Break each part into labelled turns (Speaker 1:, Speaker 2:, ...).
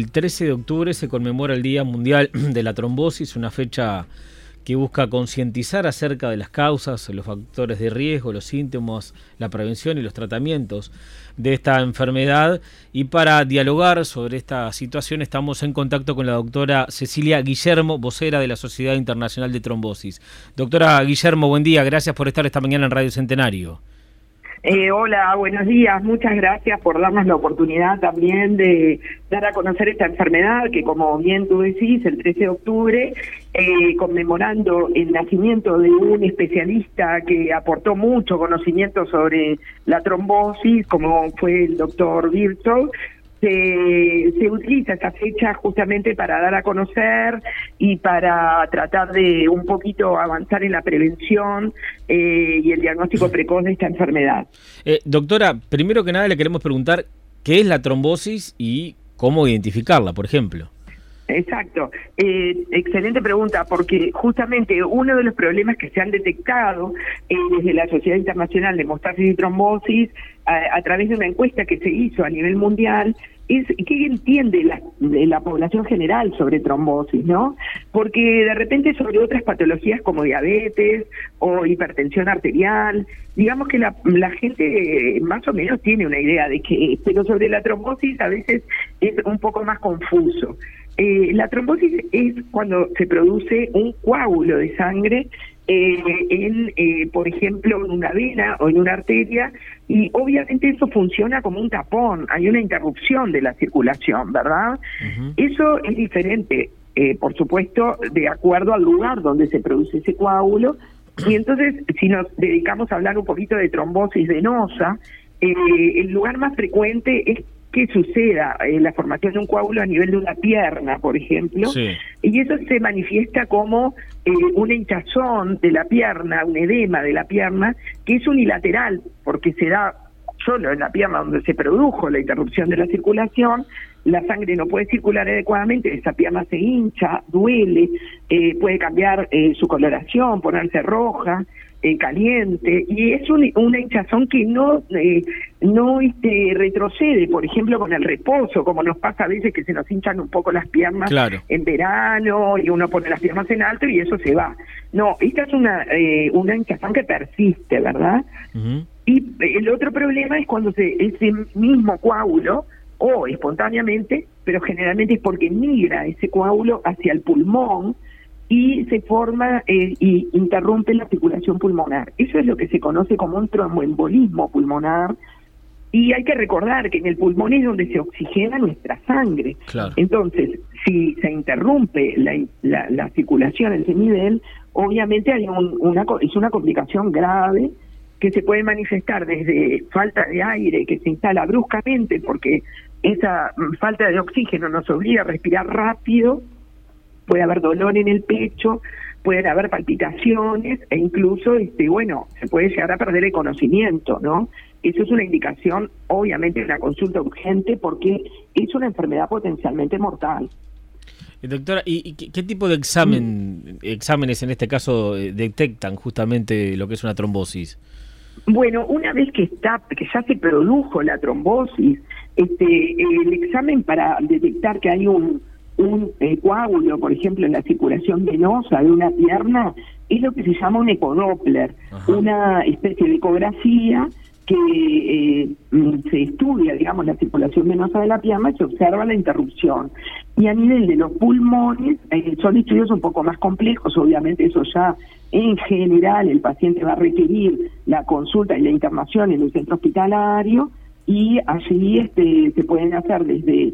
Speaker 1: El 13 de octubre se conmemora el Día Mundial de la Trombosis, una fecha que busca concientizar acerca de las causas, los factores de riesgo, los síntomas, la prevención y los tratamientos de esta enfermedad. Y para dialogar sobre esta situación estamos en contacto con la doctora Cecilia Guillermo, vocera de la Sociedad Internacional de Trombosis. Doctora Guillermo, buen día, gracias por estar esta mañana en Radio Centenario.
Speaker 2: Hola, buenos días. Muchas gracias por darnos la oportunidad también de dar a conocer esta enfermedad que, como bien tú decís, el 13 de octubre, conmemorando el nacimiento de un especialista que aportó mucho conocimiento sobre la trombosis, como fue el doctor Virchow. Se utiliza esta fecha justamente para dar a conocer y para tratar de un poquito avanzar en la prevención y el diagnóstico precoz de esta enfermedad.
Speaker 1: Doctora, primero que nada le queremos preguntar qué es la trombosis y cómo identificarla, por ejemplo.
Speaker 2: Exacto, excelente pregunta, porque justamente uno de los problemas que se han detectado desde la Sociedad Internacional de Hemostasis y Trombosis a través de una encuesta que se hizo a nivel mundial es qué entiende la población general sobre trombosis, ¿no? Porque de repente sobre otras patologías como diabetes o hipertensión arterial, digamos que la gente más o menos tiene una idea de qué es, pero sobre la trombosis a veces es un poco más confuso. La trombosis es cuando se produce un coágulo de sangre por ejemplo, en una vena o en una arteria, y obviamente eso funciona como un tapón, hay una interrupción de la circulación, ¿verdad? Uh-huh. Eso es diferente, por supuesto, de acuerdo al lugar donde se produce ese coágulo, y entonces, si nos dedicamos a hablar un poquito de trombosis venosa, el lugar más frecuente es que suceda la formación de un coágulo a nivel de una pierna, por ejemplo, sí. Y eso se manifiesta como una hinchazón de la pierna, un edema de la pierna, que es unilateral, porque se da solo en la pierna donde se produjo la interrupción de la circulación, la sangre no puede circular adecuadamente, esa pierna se hincha, duele, puede cambiar su coloración, ponerse roja, caliente, y es una hinchazón que no retrocede, por ejemplo, con el reposo, como nos pasa a veces que se nos hinchan un poco las piernas, claro, en verano, y uno pone las piernas en alto y eso se va. No, esta es una hinchazón que persiste, ¿verdad? Uh-huh. Y el otro problema es cuando ese mismo coágulo, o espontáneamente, pero generalmente es porque migra ese coágulo hacia el pulmón, y se forma y interrumpe la circulación pulmonar. Eso es lo que se conoce como un tromboembolismo pulmonar, y hay que recordar que en el pulmón es donde se oxigena nuestra sangre. Claro. Entonces, si se interrumpe la circulación en ese nivel, obviamente hay es una complicación grave que se puede manifestar desde falta de aire que se instala bruscamente porque esa falta de oxígeno nos obliga a respirar rápido. Puede haber dolor en el pecho, pueden haber palpitaciones e incluso, se puede llegar a perder el conocimiento, ¿no? Eso es una indicación, obviamente, de una consulta urgente porque es una enfermedad potencialmente mortal.
Speaker 1: Doctora, ¿y qué tipo de exámenes en este caso detectan justamente lo que es una trombosis?
Speaker 2: Bueno, una vez que ya se produjo la trombosis, el examen para detectar que hay un coágulo, por ejemplo, en la circulación venosa de una pierna, es lo que se llama un ecodoppler, una especie de ecografía que se estudia, digamos, la circulación venosa de la pierna y se observa la interrupción. Y a nivel de los pulmones, son estudios un poco más complejos, obviamente eso ya en general el paciente va a requerir la consulta y la internación en el centro hospitalario, y allí se pueden hacer desde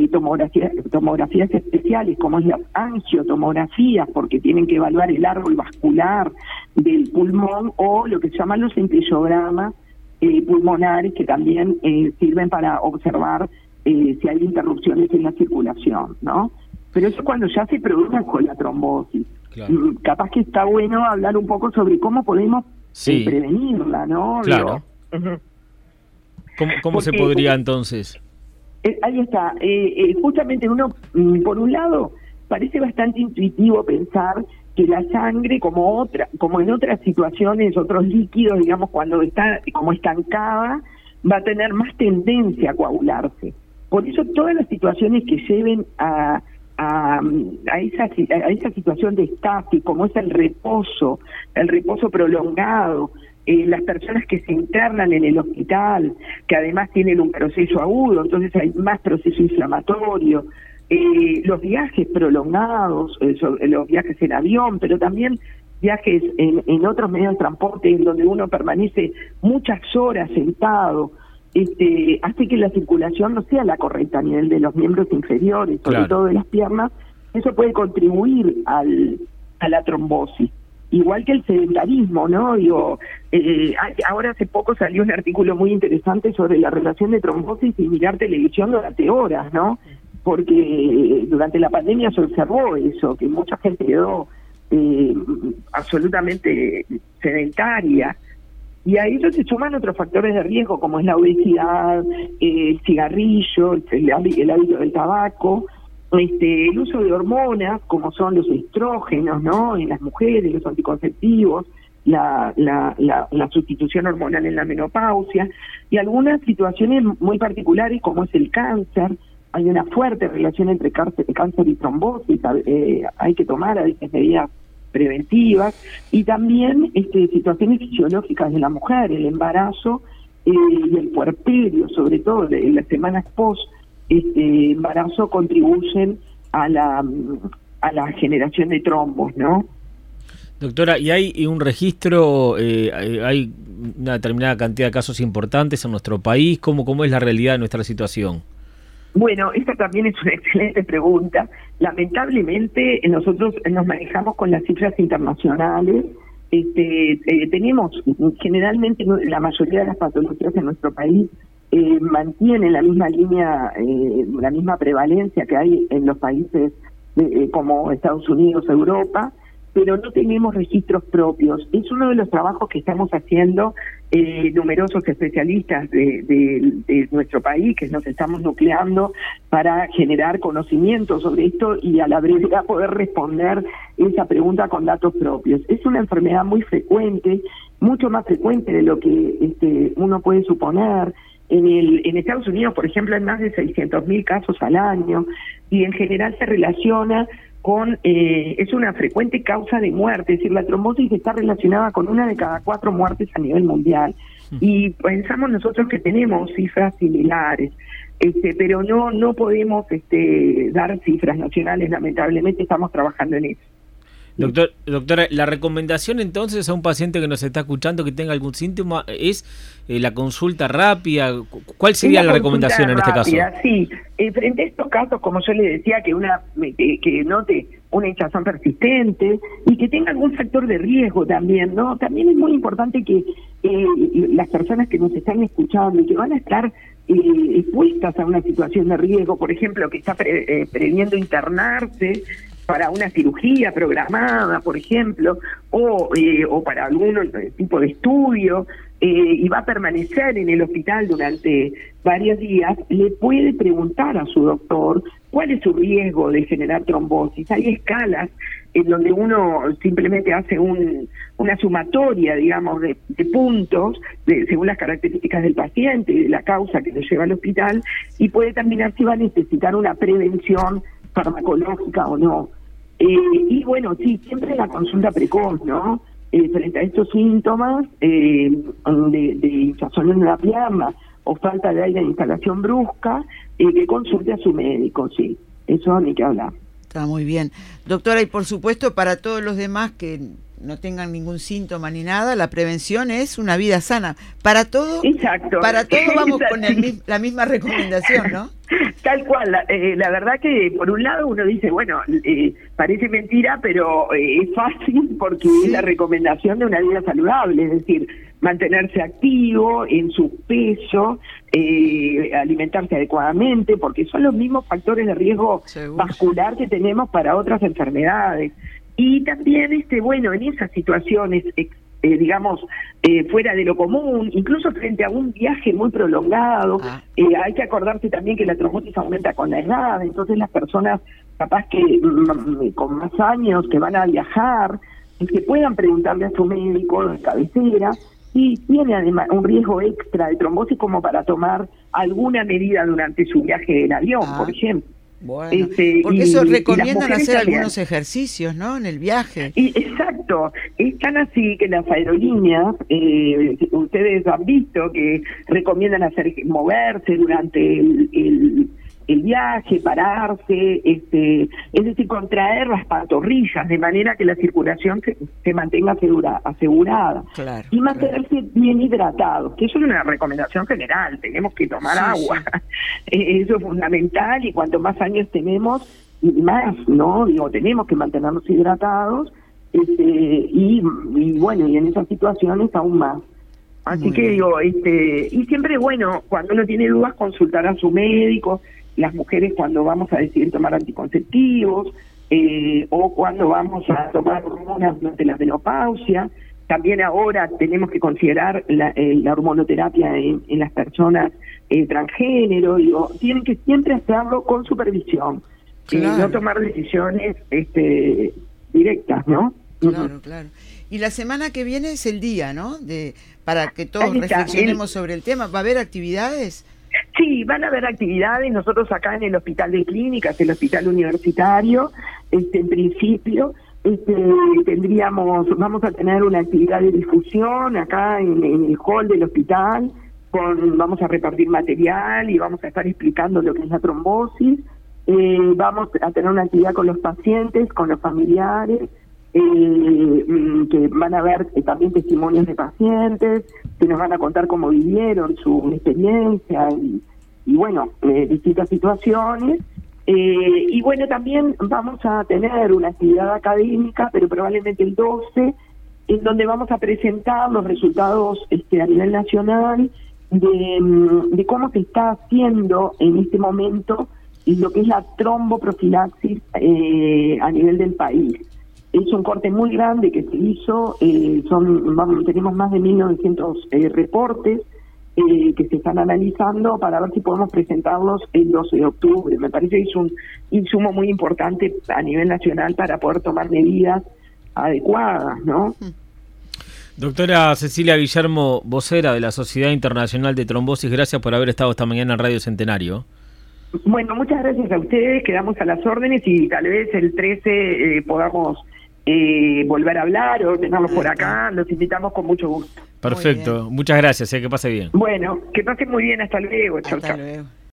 Speaker 2: tomografías especiales como es las angiotomografías, porque tienen que evaluar el árbol vascular del pulmón, o lo que se llaman los centellogramas pulmonares, que también sirven para observar si hay interrupciones en la circulación, ¿no? Pero eso cuando ya se produjo la trombosis. Claro. Capaz que está bueno hablar un poco sobre cómo podemos prevenirla, ¿no?
Speaker 1: Claro. ¿Cómo se podría entonces?
Speaker 2: Ahí está. Justamente uno, por un lado, parece bastante intuitivo pensar que la sangre, como en otras situaciones, otros líquidos, digamos, cuando está como estancada, va a tener más tendencia a coagularse. Por eso todas las situaciones que lleven a esa situación de estafe, como es el reposo prolongado, las personas que se internan en el hospital, que además tienen un proceso agudo, entonces hay más proceso inflamatorio, los viajes prolongados, los viajes en avión, pero también viajes en otros medios de transporte en donde uno permanece muchas horas sentado, hace que la circulación no sea la correcta a nivel de los miembros inferiores, sobre todo de las piernas. Eso puede contribuir a la trombosis. Igual que el sedentarismo, ¿no? Ahora hace poco salió un artículo muy interesante sobre la relación de trombosis y mirar televisión durante horas, ¿no? Porque durante la pandemia se observó eso, que mucha gente quedó absolutamente sedentaria. Y a ello se suman otros factores de riesgo, como es la obesidad, el cigarrillo, el hábito del tabaco, el uso de hormonas, como son los estrógenos, ¿no? En las mujeres, los anticonceptivos, la sustitución hormonal en la menopausia, y algunas situaciones muy particulares, como es el cáncer. Hay una fuerte relación entre cáncer y trombosis, hay que tomar a veces medidas preventivas, y también situaciones fisiológicas de la mujer, el embarazo y el puerperio, sobre todo en las semanas post embarazo, contribuyen a la generación de trombos, ¿no?
Speaker 1: Doctora, ¿y hay un registro, hay una determinada cantidad de casos importantes en nuestro país? ¿Cómo es la realidad de nuestra situación?
Speaker 2: Bueno, esta también es una excelente pregunta. Lamentablemente nosotros nos manejamos con las cifras internacionales. Tenemos generalmente la mayoría de las patologías en nuestro país mantienen la misma línea, la misma prevalencia que hay en los países como Estados Unidos, Europa, pero no tenemos registros propios. Es uno de los trabajos que estamos haciendo numerosos especialistas de nuestro país, que nos estamos nucleando para generar conocimiento sobre esto y a la brevedad poder responder esa pregunta con datos propios. Es una enfermedad muy frecuente, mucho más frecuente de lo que uno puede suponer. En Estados Unidos, por ejemplo, hay más de 600.000 casos al año, y en general se relaciona con, es una frecuente causa de muerte, es decir, la trombosis está relacionada con 1 de cada 4 muertes a nivel mundial, y pensamos nosotros que tenemos cifras similares, pero no podemos dar cifras nacionales, lamentablemente estamos trabajando en eso.
Speaker 1: Doctora, la recomendación entonces a un paciente que nos está escuchando que tenga algún síntoma es la consulta rápida. ¿Cuál sería la recomendación en este caso?
Speaker 2: Sí, frente a estos casos, como yo le decía, que note una hinchazón persistente y que tenga algún factor de riesgo también, ¿no? También es muy importante que las personas que nos están escuchando y que van a estar expuestas a una situación de riesgo, por ejemplo, que está previendo internarse para una cirugía programada, por ejemplo, o para algún tipo de estudio, y va a permanecer en el hospital durante varios días, le puede preguntar a su doctor cuál es su riesgo de generar trombosis. Hay escalas en donde uno simplemente hace una sumatoria, digamos, de puntos, según las características del paciente y de la causa que lo lleva al hospital, y puede determinar si va a necesitar una prevención farmacológica o no. Y bueno, sí, siempre la consulta precoz, ¿no? Frente a estos síntomas de hinchazón en la pierna o falta de aire en instalación brusca, que consulte a su médico, sí. Eso ni que hablar.
Speaker 3: Está muy bien. Doctora, y por supuesto para todos los demás que no tengan ningún síntoma ni nada, la prevención es una vida sana. Para todo,
Speaker 2: exacto,
Speaker 3: para todo vamos con la misma recomendación, ¿no?
Speaker 2: Tal cual, la verdad que por un lado uno dice, bueno, parece mentira, pero es fácil porque es la recomendación de una vida saludable, es decir, mantenerse activo en su peso, alimentarse adecuadamente, porque son los mismos factores de riesgo vascular que tenemos para otras enfermedades. Y también, bueno, en esas situaciones, digamos, fuera de lo común, incluso frente a un viaje muy prolongado, hay que acordarse también que la trombosis aumenta con la edad, entonces las personas capaz que con más años que van a viajar, que puedan preguntarle a su médico de cabecera si tiene además un riesgo extra de trombosis como para tomar alguna medida durante su viaje en avión, por ejemplo.
Speaker 3: Bueno, porque eso recomiendan hacer algunos ejercicios, ¿no? En el viaje.
Speaker 2: Exacto, es tan así que las aerolíneas, ustedes han visto que recomiendan moverse durante el viaje, pararse, es decir, contraer las pantorrillas de manera que la circulación se mantenga asegurada.
Speaker 3: Claro,
Speaker 2: y mantenerse bien hidratados, que eso es una recomendación general, tenemos que tomar agua. Sí. Eso es fundamental, y cuanto más años tenemos, más, ¿no? Digo, tenemos que mantenernos hidratados, y bueno, y en esas situaciones aún más. Así que digo, y siempre, bueno, cuando uno tiene dudas, consultar a su médico. Las mujeres cuando vamos a decidir tomar anticonceptivos, o cuando vamos a tomar hormonas durante la menopausia. También ahora tenemos que considerar la hormonoterapia en las personas transgénero. Digo, tienen que siempre hacerlo con supervisión, claro. No tomar decisiones directas, ¿no?
Speaker 3: Claro, claro. Y la semana que viene es el día, ¿no? Para que todos reflexionemos sobre el tema. ¿Va a haber actividades?
Speaker 2: Sí, van a haber actividades. Nosotros acá en el Hospital de Clínicas, el Hospital Universitario, en principio, vamos a tener una actividad de difusión acá en el hall del hospital. Vamos a repartir material y vamos a estar explicando lo que es la trombosis. Vamos a tener una actividad con los pacientes, con los familiares, que van a ver también testimonios de pacientes, que nos van a contar cómo vivieron su experiencia y bueno, distintas situaciones. Y bueno, también vamos a tener una actividad académica, pero probablemente el 12, en donde vamos a presentar los resultados a nivel nacional de cómo se está haciendo en este momento lo que es la tromboprofilaxis a nivel del país. Es un corte muy grande que se hizo, tenemos más de 1.900 reportes que se están analizando para ver si podemos presentarlos el 12 de octubre. Me parece que es un insumo muy importante a nivel nacional para poder tomar medidas adecuadas, ¿no?
Speaker 1: Doctora Cecilia Guillermo, vocera de la Sociedad Internacional de Trombosis, gracias por haber estado esta mañana en Radio Centenario.
Speaker 2: Bueno, muchas gracias a ustedes, quedamos a las órdenes y tal vez el 13 podamos volver a hablar o tenerlos por acá, los invitamos con mucho gusto.
Speaker 1: Perfecto, muchas gracias, que pase bien.
Speaker 2: Bueno, que pase muy bien, hasta luego. Chau,
Speaker 3: hasta
Speaker 2: chau.
Speaker 3: Luego.